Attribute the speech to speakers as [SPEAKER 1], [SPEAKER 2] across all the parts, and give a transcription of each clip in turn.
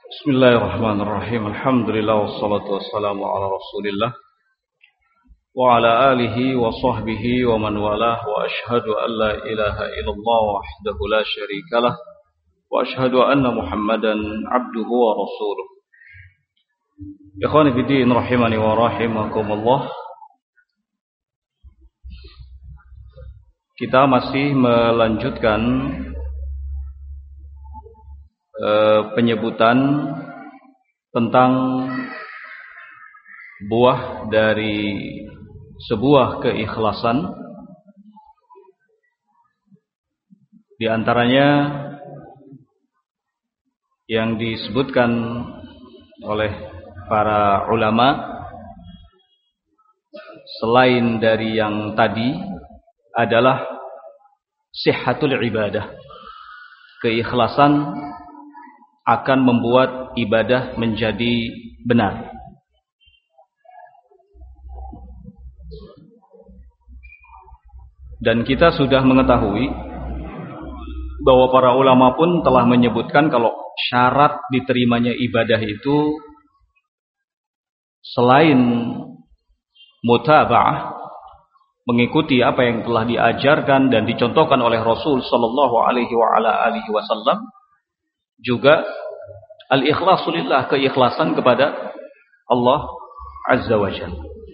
[SPEAKER 1] Bismillahirrahmanirrahim. Alhamdulillah wassalatu wassalamu ala Rasulillah wa ala alihi wa sahbihi wa man walah wa ashhadu an la ilaha illallah wahdahu la syarikalah wa ashhadu anna Muhammadan abduhu wa rasuluh. Ikhwani fiddin rahimani wa rahimakumullah. Kita masih melanjutkan penyebutan tentang buah dari sebuah keikhlasan. Di antaranya yang disebutkan oleh para ulama selain dari yang tadi adalah sihhatul ibadah. Keikhlasan akan membuat ibadah menjadi benar. Dan kita sudah mengetahui bahwa para ulama pun telah menyebutkan kalau syarat diterimanya ibadah itu selain mutaba'ah, mengikuti apa yang telah diajarkan dan dicontohkan oleh Rasul sallallahu alaihi wasallam, juga al-ikhlasu lillah, keikhlasan kepada Allah Azza wa Jalla.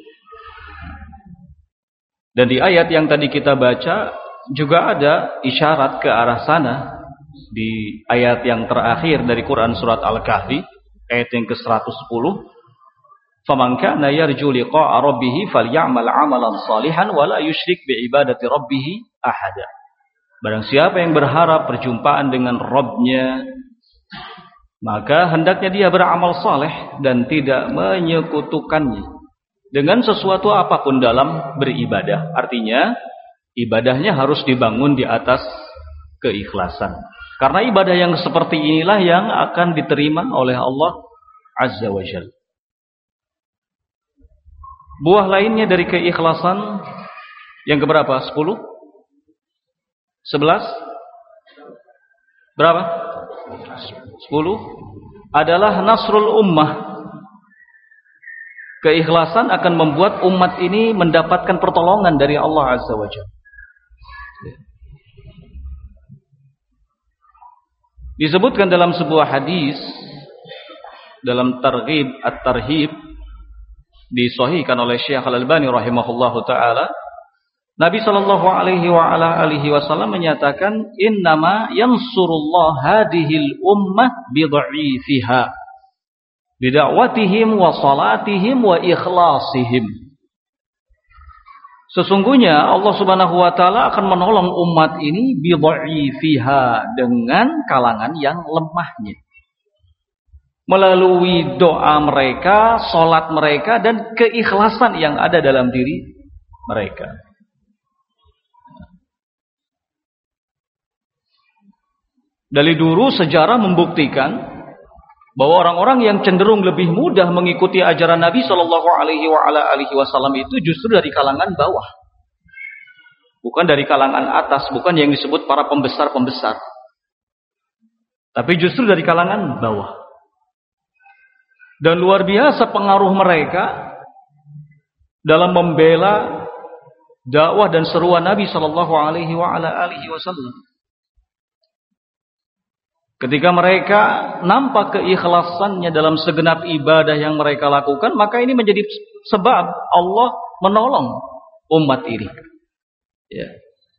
[SPEAKER 1] Dan di ayat yang tadi kita baca juga ada isyarat ke arah sana. Di ayat yang terakhir dari Quran surat Al-Kahfi ayat yang ke-110, "Faman kana yarju liqa'a rabbih falyamal 'amalan shalihan wa la yusyrik bi ibadati rabbih ahada." Barang siapa yang berharap perjumpaan dengan Rabb-nya, maka hendaknya dia beramal saleh dan tidak menyekutukannya dengan sesuatu apapun dalam beribadah. Artinya ibadahnya harus dibangun di atas keikhlasan. Karena ibadah yang seperti inilah yang akan diterima oleh Allah Azza wa Jalla. Buah lainnya dari keikhlasan yang keberapa? 10? 11? Berapa? 10 adalah nasrul ummah. Keikhlasan akan membuat umat ini mendapatkan pertolongan dari Allah Azza wa Jalla. Disebutkan dalam sebuah hadis dalam Targhib at-Tarhib, disahihkan oleh Syekh Al-Albani rahimahullahu taala, Nabi sallallahu alaihi wasallam menyatakan, "Innama yansurullah hadhil ummah bidha'ifiha bida'watihim wa salatihim wa ikhlasihim." Sesungguhnya Allah Subhanahu wa taala akan menolong umat ini bidha'ifiha, dengan kalangan yang lemahnya, melalui doa mereka, salat mereka, dan keikhlasan yang ada dalam diri mereka. Dari dulu sejarah membuktikan bahwa orang-orang yang cenderung lebih mudah mengikuti ajaran Nabi Shallallahu Alaihi Wasallam itu justru dari kalangan bawah, bukan dari kalangan atas, bukan yang disebut para pembesar-pembesar, tapi justru dari kalangan bawah. Dan luar biasa pengaruh mereka dalam membela dakwah dan seruan Nabi Shallallahu Alaihi Wasallam. Ketika mereka nampak keikhlasannya dalam segenap ibadah yang mereka lakukan, maka ini menjadi sebab Allah menolong umat ini. Ya.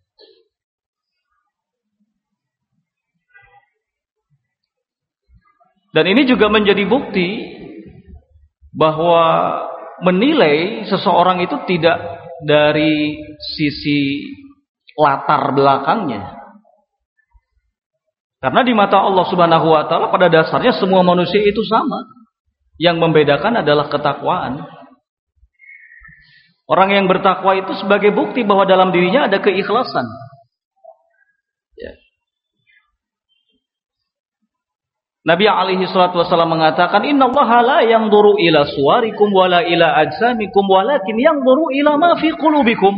[SPEAKER 1] Dan ini juga menjadi bukti bahwa menilai seseorang itu tidak dari sisi latar belakangnya. Karena di mata Allah Subhanahu wa taala pada dasarnya semua manusia itu sama. Yang membedakan adalah ketakwaan. Orang yang bertakwa itu sebagai bukti bahwa dalam dirinya ada keikhlasan. Ya. Nabi alaihi salatu wasallam mengatakan, "Innallaha la yanzuru ila suwarikum wala ila ajsamikum walakin yanzuru ila ma fi qulubikum."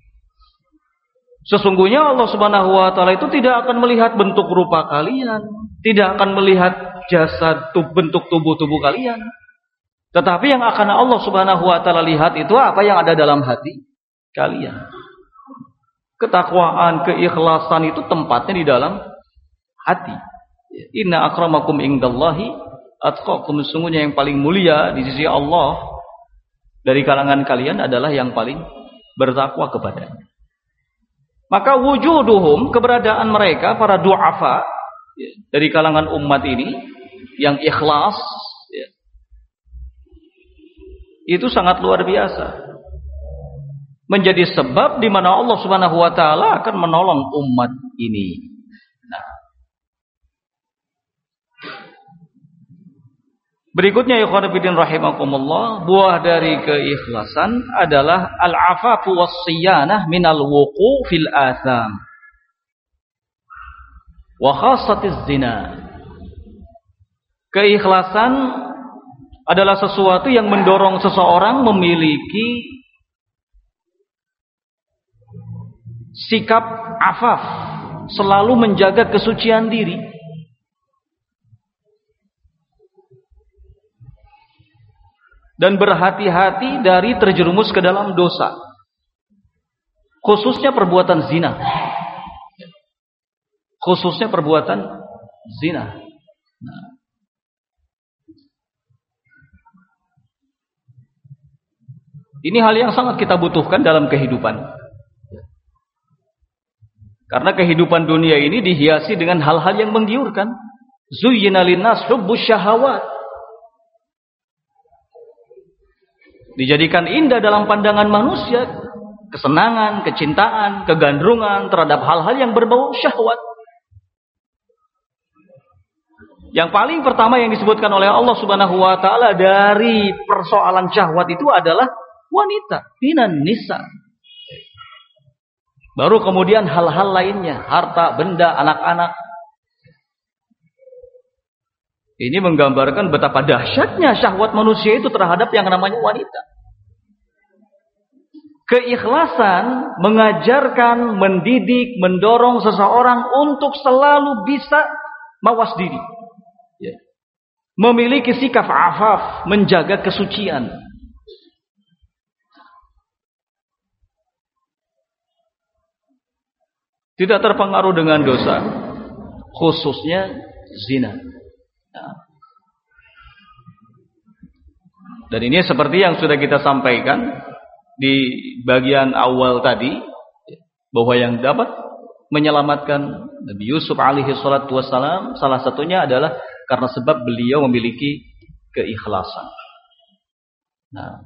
[SPEAKER 1] Sesungguhnya Allah Subhanahu wa taala itu tidak akan melihat bentuk rupa kalian, tidak akan melihat jasad bentuk tubuh kalian. Tetapi yang akan Allah Subhanahu wa taala lihat itu apa yang ada dalam hati kalian. Ketakwaan, keikhlasan itu tempatnya di dalam hati. Inna akramakum indallahi atqakum. Sesungguhnya yang paling mulia di sisi Allah dari kalangan kalian adalah yang paling bertakwa kepadanya. Maka wujuduhum, keberadaan mereka para du'afa dari kalangan umat ini yang ikhlas itu sangat luar biasa. Menjadi sebab di mana Allah Subhanahu wa taala akan menolong umat ini. Nah. Berikutnya ya ikhwanafiddin rahimakumullah, buah dari keikhlasan adalah al-afafu was-siyanah minal wuqu' fil atham wa khassatiz zina. Keikhlasan adalah sesuatu yang mendorong seseorang memiliki sikap afaf, selalu menjaga kesucian diri. Dan berhati-hati dari terjerumus ke dalam dosa. Khususnya perbuatan zina. Khususnya perbuatan zina. Nah. Ini hal yang sangat kita butuhkan dalam kehidupan. Karena kehidupan dunia ini dihiasi dengan hal-hal yang menggiurkan. Zuyyina linnas hubbus syahawat. Dijadikan indah dalam pandangan manusia kesenangan, kecintaan, kegandrungan terhadap hal-hal yang berbau syahwat. Yang paling pertama yang disebutkan oleh Allah Subhanahu wa taala dari persoalan syahwat itu adalah wanita, minan nisa. Baru kemudian hal-hal lainnya, harta, benda, anak-anak. Ini menggambarkan betapa dahsyatnya syahwat manusia itu terhadap yang namanya wanita. Keikhlasan mengajarkan, mendidik, mendorong seseorang untuk selalu bisa mawas diri. Memiliki sikap afaf, menjaga kesucian. Tidak terpengaruh dengan dosa, khususnya zina. Nah. Dan ini seperti yang sudah kita sampaikan di bagian awal tadi, bahwa yang dapat menyelamatkan Nabi Yusuf alaihi salatu wassalam salah satunya adalah karena sebab beliau memiliki keikhlasan. Nah.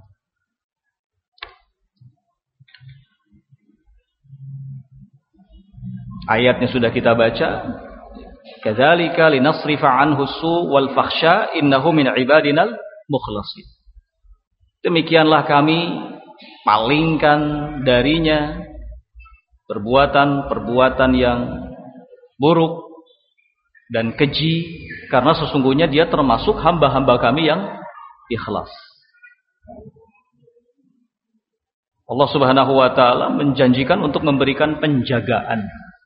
[SPEAKER 1] Ayatnya sudah kita baca. Kadzalika linasrifa anhu su wal fakhsya innahu min ibadinal mukhlasin. Demikianlah kami palingkan darinya perbuatan-perbuatan yang buruk dan keji, karena sesungguhnya dia termasuk hamba-hamba kami yang ikhlas. Allah Subhanahu wa taala menjanjikan untuk memberikan penjagaan.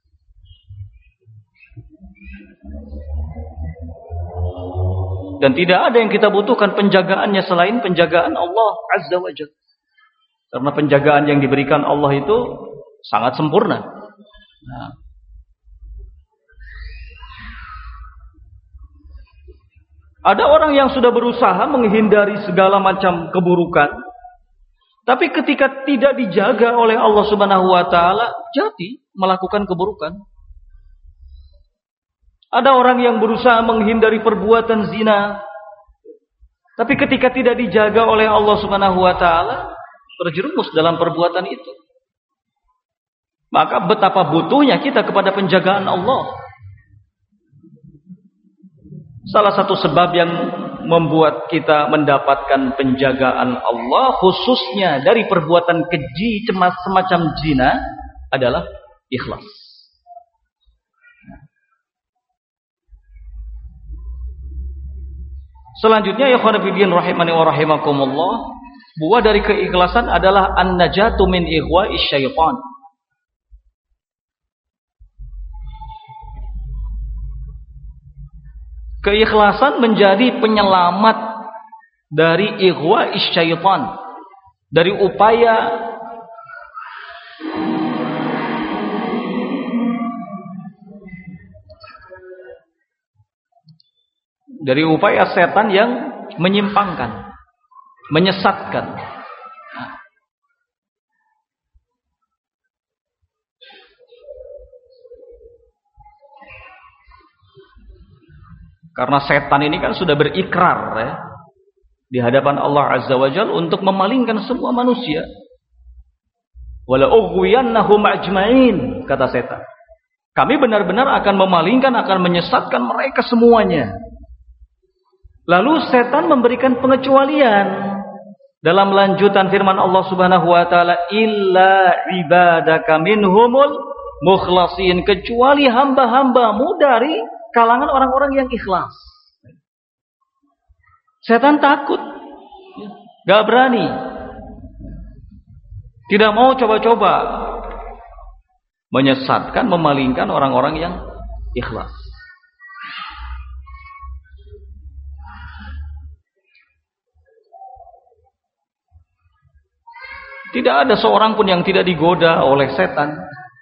[SPEAKER 1] Dan tidak ada yang kita butuhkan penjagaannya selain penjagaan Allah Azza wa Jalla. Karena penjagaan yang diberikan Allah itu sangat sempurna. Nah. Ada orang yang sudah berusaha menghindari segala macam keburukan, tapi ketika tidak dijaga oleh Allah Subhanahu wa taala, jadi melakukan keburukan. Ada orang yang berusaha menghindari perbuatan zina, tapi ketika tidak dijaga oleh Allah Subhanahu wa taala, terjerumus dalam perbuatan itu. Maka betapa butuhnya kita kepada penjagaan Allah. Salah satu sebab yang membuat kita mendapatkan penjagaan Allah, khususnya dari perbuatan keji semacam zina, adalah ikhlas. Selanjutnya ya khonafidin rahimani wa rahimakumullah, buah dari keikhlasan adalah an-najatu min ighwa'i syaitan. Keikhlasan menjadi penyelamat dari ighwa'is syaitan, dari upaya setan yang menyimpangkan, menyesatkan. Karena setan ini kan sudah berikrar ya, di hadapan Allah Azza wa Jalla untuk memalingkan semua manusia. Wala ughwiyannahum ajma'in, kata setan. Kami benar-benar akan memalingkan, akan menyesatkan mereka semuanya. Lalu setan memberikan pengecualian dalam lanjutan firman Allah Subhanahu wa taala, illa ibadaka minhumul mukhlasin, kecuali hamba-hambamu dari kalangan orang-orang yang ikhlas. Setan takut, gak berani, tidak mau coba-coba menyesatkan, memalingkan orang-orang yang ikhlas. Tidak ada seorang pun yang tidak digoda oleh setan.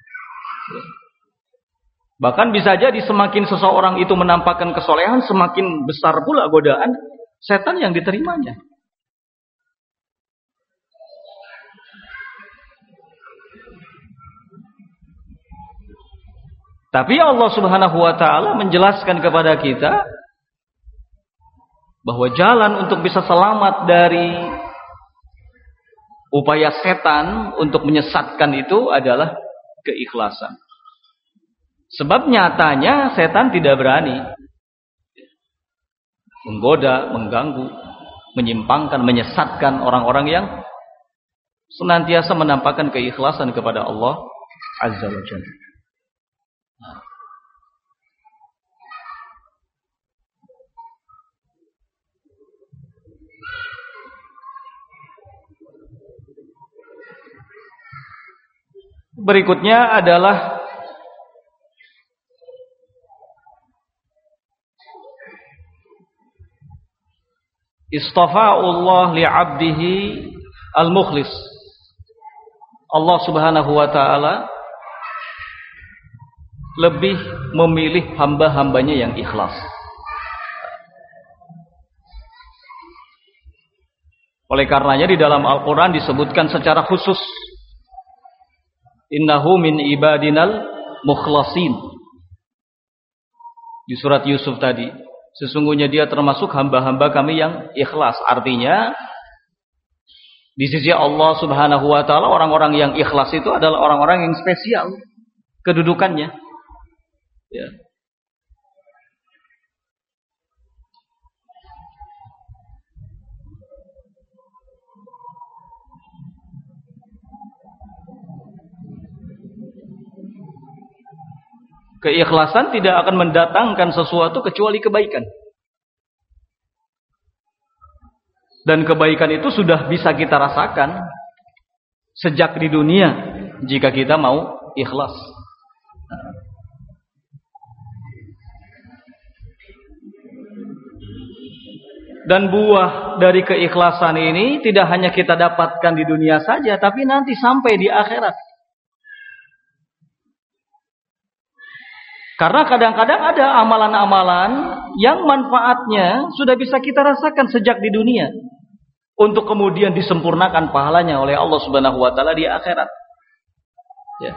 [SPEAKER 1] Bahkan bisa jadi semakin seseorang itu menampakkan kesolehan, semakin besar pula godaan setan yang diterimanya. Tapi Allah Subhanahu wa taala menjelaskan kepada kita bahwa jalan untuk bisa selamat dari upaya setan untuk menyesatkan itu adalah keikhlasan. Sebab nyatanya setan tidak berani menggoda, mengganggu, menyimpangkan, menyesatkan orang-orang yang senantiasa menampakkan keikhlasan kepada Allah Azza wa Jalla. Berikutnya adalah istafa'ullah li'abdihi al-mukhlis. Allah Subhanahu wa ta'ala lebih memilih hamba-hambanya yang ikhlas. Oleh karenanya di dalam Al-Quran disebutkan secara khusus, innahu min ibadinal mukhlasin. Di surat Yusuf tadi, sesungguhnya dia termasuk hamba-hamba kami yang ikhlas. Artinya di sisi Allah Subhanahu wa taala orang-orang yang ikhlas itu adalah orang-orang yang spesial kedudukannya. Ya. Keikhlasan tidak akan mendatangkan sesuatu kecuali kebaikan. Dan kebaikan itu sudah bisa kita rasakan sejak di dunia jika kita mau ikhlas. Dan buah dari keikhlasan ini tidak hanya kita dapatkan di dunia saja, tapi nanti sampai di akhirat. Karena kadang-kadang ada amalan-amalan yang manfaatnya sudah bisa kita rasakan sejak di dunia, untuk kemudian disempurnakan pahalanya oleh Allah Subhanahu wa taala di akhirat. Ya.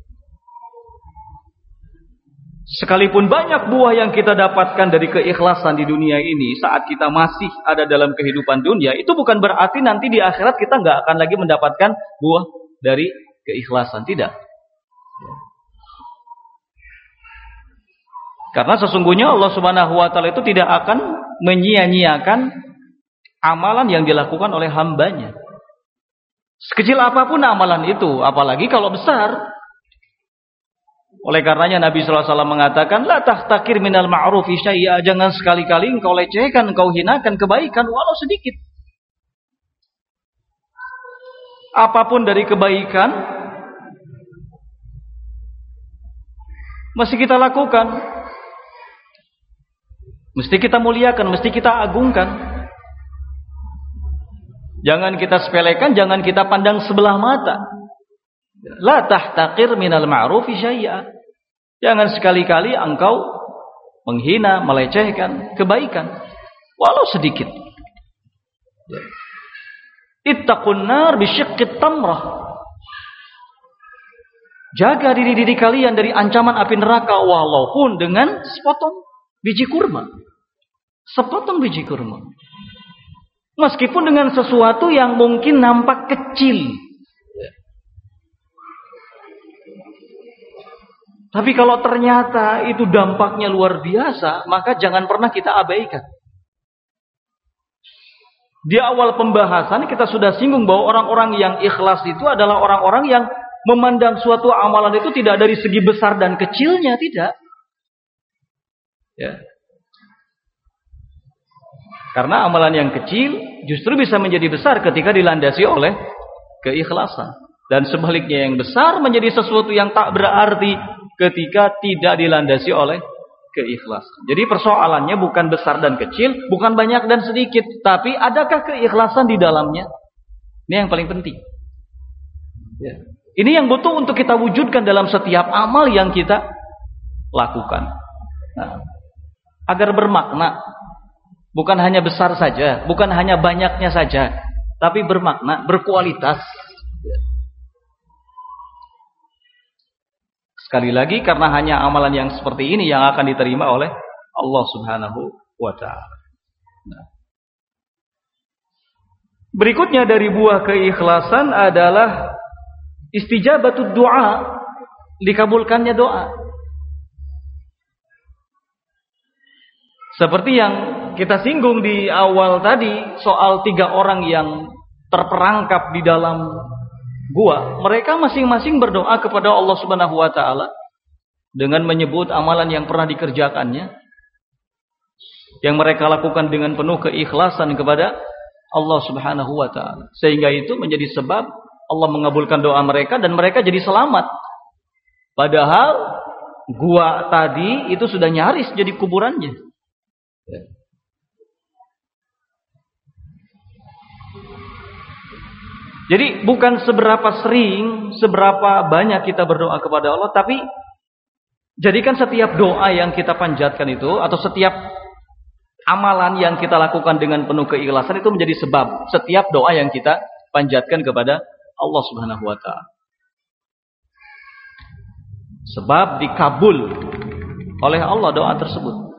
[SPEAKER 1] Sekalipun banyak buah yang kita dapatkan dari keikhlasan di dunia ini saat kita masih ada dalam kehidupan dunia, itu bukan berarti nanti di akhirat kita nggak akan lagi mendapatkan buah dari keikhlasan, tidak. Karena sesungguhnya Allah Subhanahu wa taala itu tidak akan menyia-nyiakan amalan yang dilakukan oleh hambanya. Sekecil apapun amalan itu, apalagi kalau besar. Oleh karenanya Nabi sallallahu alaihi wasallam mengatakan, la tahtakir minal ma'rufi syai'a, jangan sekali-kali engkau lecehkan, engkau hinakan kebaikan walau sedikit. Apapun dari kebaikan masih kita lakukan. Mesti kita muliakan, mesti kita agungkan. Jangan kita sepelekan, jangan kita pandang sebelah mata. La tahtaqir minal ma'rufi syai'a. Jangan sekali-kali engkau menghina, melecehkan kebaikan walau sedikit. Ittaqun nar bisyiqqit tamrah. Jaga diri kalian dari ancaman api neraka walaupun dengan sepotong biji kurma. Sepotong biji kurma. Meskipun dengan sesuatu yang mungkin nampak kecil. Tapi kalau ternyata itu dampaknya luar biasa, maka jangan pernah kita abaikan. Di awal pembahasan kita sudah singgung bahwa orang-orang yang ikhlas itu adalah orang-orang yang memandang suatu amalan itu tidak dari segi besar dan kecilnya, tidak. Ya. Karena amalan yang kecil justru bisa menjadi besar ketika dilandasi oleh keikhlasan. Dan sebaliknya yang besar menjadi sesuatu yang tak berarti ketika tidak dilandasi oleh keikhlasan. Jadi persoalannya bukan besar dan kecil, bukan banyak dan sedikit, tapi adakah keikhlasan di dalamnya? Ini yang paling penting. Ya. Ini yang butuh untuk kita wujudkan dalam setiap amal yang kita lakukan. Nah, agar bermakna. Bukan hanya besar saja, bukan hanya banyaknya saja, tapi bermakna, berkualitas. Sekali lagi, karena hanya amalan yang seperti ini yang akan diterima oleh Allah Subhanahu wa Ta'ala. Nah. Berikutnya dari buah keikhlasan adalah istijabatud doa, dikabulkannya doa. Seperti yang kita singgung di awal tadi soal 3 orang yang terperangkap di dalam gua. Mereka masing-masing berdoa kepada Allah Subhanahu wa Ta'ala dengan menyebut amalan yang pernah dikerjakannya, yang mereka lakukan dengan penuh keikhlasan kepada Allah Subhanahu wa Ta'ala, sehingga itu menjadi sebab Allah mengabulkan doa mereka dan mereka jadi selamat. Padahal gua tadi itu sudah nyaris jadi kuburannya. Jadi bukan seberapa sering, seberapa banyak kita berdoa kepada Allah, tapi jadikan setiap doa yang kita panjatkan itu, atau setiap amalan yang kita lakukan dengan penuh keikhlasan itu menjadi sebab setiap doa yang kita panjatkan kepada Allah Subhanahu wa Ta'ala. Sebab dikabul oleh Allah doa tersebut.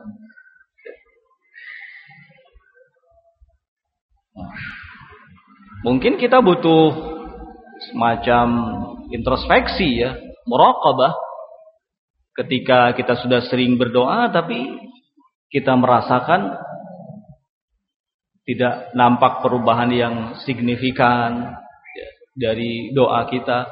[SPEAKER 1] Mungkin kita butuh semacam introspeksi ya, muraqabah. Ketika kita sudah sering berdoa tapi kita merasakan tidak nampak perubahan yang signifikan ya, dari doa kita.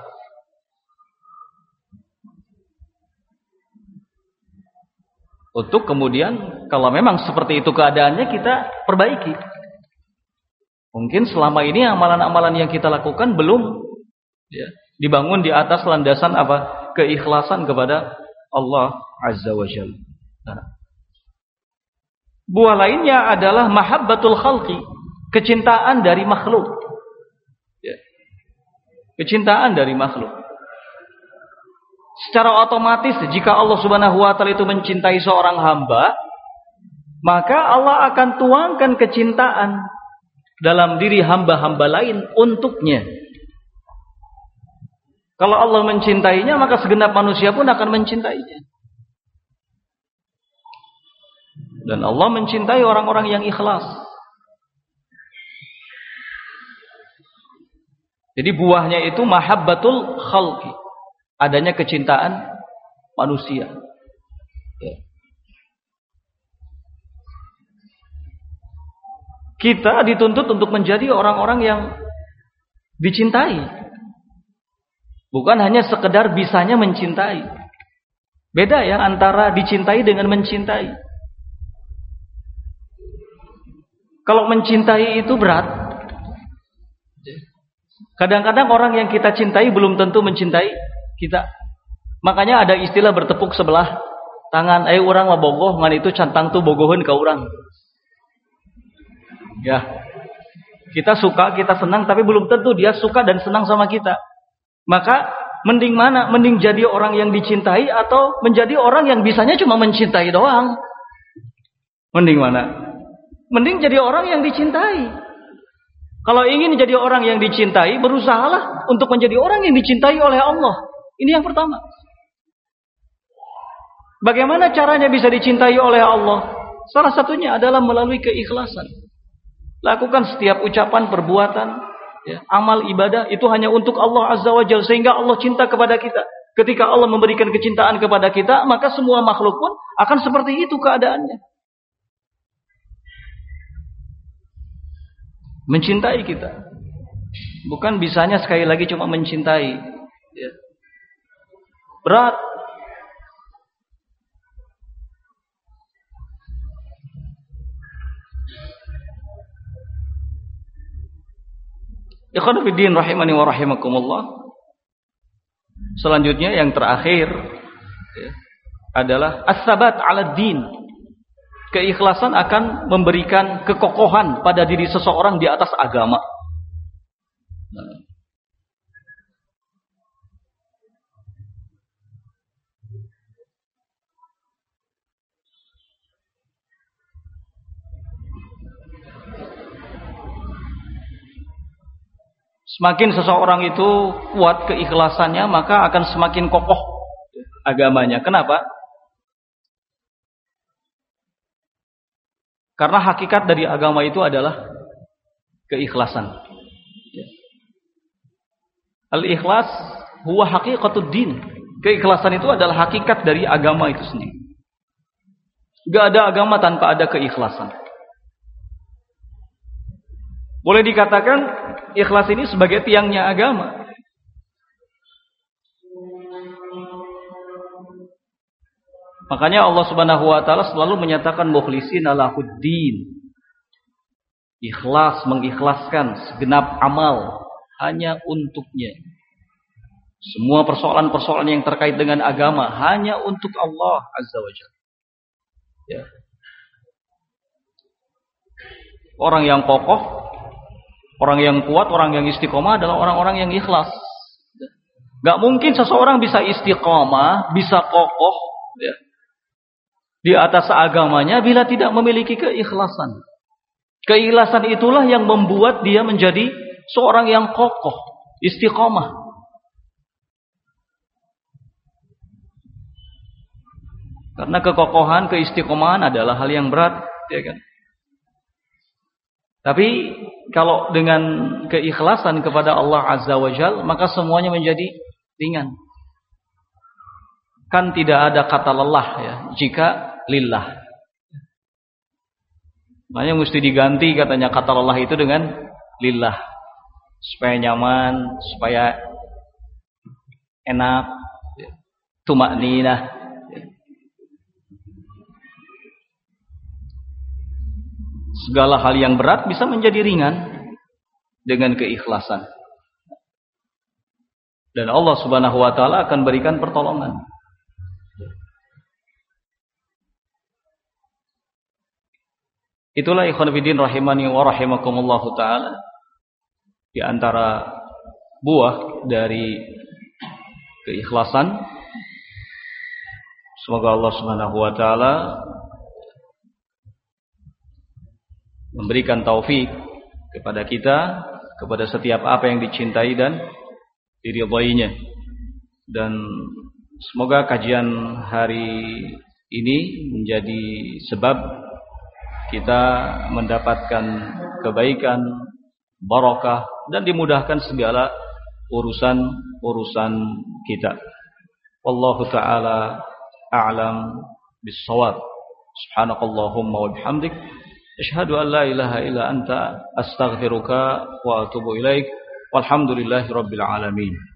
[SPEAKER 1] Untuk kemudian kalau memang seperti itu keadaannya, kita perbaiki. Mungkin selama ini amalan-amalan yang kita lakukan belum ya, dibangun di atas landasan apa? Keikhlasan kepada Allah Azza wa Jalla. Nah. Buah lainnya adalah mahabbatul khalqi, kecintaan dari makhluk. Ya. Kecintaan dari makhluk. Secara otomatis jika Allah Subhanahu wa Ta'ala itu mencintai seorang hamba, maka Allah akan tuangkan kecintaan dalam diri hamba-hamba lain untuknya. Kalau Allah mencintainya, maka segenap manusia pun akan mencintainya. Dan Allah mencintai orang-orang yang ikhlas. Jadi buahnya itu mahabbatul khalqi, adanya kecintaan manusia. Ya. Kita dituntut untuk menjadi orang-orang yang dicintai. Bukan hanya sekedar bisanya mencintai. Beda ya antara dicintai dengan mencintai. Kalau mencintai itu berat. Kadang-kadang orang yang kita cintai belum tentu mencintai kita. Makanya ada istilah bertepuk sebelah Tangan urang mah bogoh ngan itu cantang tuh bogoheun ka urang. Ya. Kita suka, kita senang, tapi belum tentu dia suka dan senang sama kita. Maka mending mana? Mending jadi orang yang dicintai atau menjadi orang yang bisanya cuma mencintai doang? Mending mana? Mending jadi orang yang dicintai. Kalau ingin jadi orang yang dicintai, berusahalah untuk menjadi orang yang dicintai oleh Allah. Ini yang pertama. Bagaimana caranya bisa dicintai oleh Allah? Salah satunya adalah melalui keikhlasan. Lakukan setiap ucapan, perbuatan, ya, amal ibadah itu hanya untuk Allah Azza wa Jalla, sehingga Allah cinta kepada kita. Ketika Allah memberikan kecintaan kepada kita, maka semua makhluk pun akan seperti itu keadaannya. Mencintai kita. Bukan bisanya sekali lagi cuma mencintai. Ya. Berat. Ikhwan fillah rahimani wa rahimakumullah. Selanjutnya yang terakhir ya, adalah as-sabat 'ala din. Keikhlasan akan memberikan kekokohan pada diri seseorang di atas agama. Semakin seseorang itu kuat keikhlasannya, maka akan semakin kokoh agamanya. Kenapa? Karena hakikat dari agama itu adalah keikhlasan. Al-ikhlas huwa haqiqatud din. Keikhlasan itu adalah hakikat dari agama itu sendiri. Gak ada agama tanpa ada keikhlasan. Boleh dikatakan ikhlas ini sebagai tiangnya agama. Makanya Allah Subhanahu wa taala selalu menyatakan mukhlishina lahuddin. Ikhlas, mengikhlaskan segenap amal hanya untuknya. Semua persoalan-persoalan yang terkait dengan agama hanya untuk Allah Azza wa Jalla. Ya. Orang yang kokoh, orang yang kuat, orang yang istiqomah adalah orang-orang yang ikhlas. Gak mungkin seseorang bisa istiqomah, bisa kokoh ya, di atas agamanya bila tidak memiliki keikhlasan. Keikhlasan itulah yang membuat dia menjadi seorang yang kokoh, istiqomah. Karena kekokohan, keistiqomahan adalah hal yang berat, ya kan? Tapi kalau dengan keikhlasan kepada Allah Azza wa Jalla, maka semuanya menjadi ringan. Kan tidak ada kata lelah ya, jika lillah. Makanya mesti diganti katanya kata lelah itu dengan lillah. Supaya nyaman, supaya enak, tumakninah. Segala hal yang berat bisa menjadi ringan dengan keikhlasan. Dan Allah Subhanahu wa taala akan berikan pertolongan. Itulah ikhwan fillah rahimani wa rahimakumullah taala, di antara buah dari keikhlasan. Semoga Allah Subhanahu wa taala memberikan taufik kepada kita, kepada setiap apa yang dicintai dan diridhoinya. Dan semoga kajian hari ini menjadi sebab kita mendapatkan kebaikan, barakah, dan dimudahkan segala urusan-urusan kita. Wallahu ta'ala a'lam bis-shawab. Subhanakallahumma wa bihamdik, asyhadu an la ilaha illa anta, astaghfiruka wa atubu ilaik. Walhamdulillahi rabbil alamin.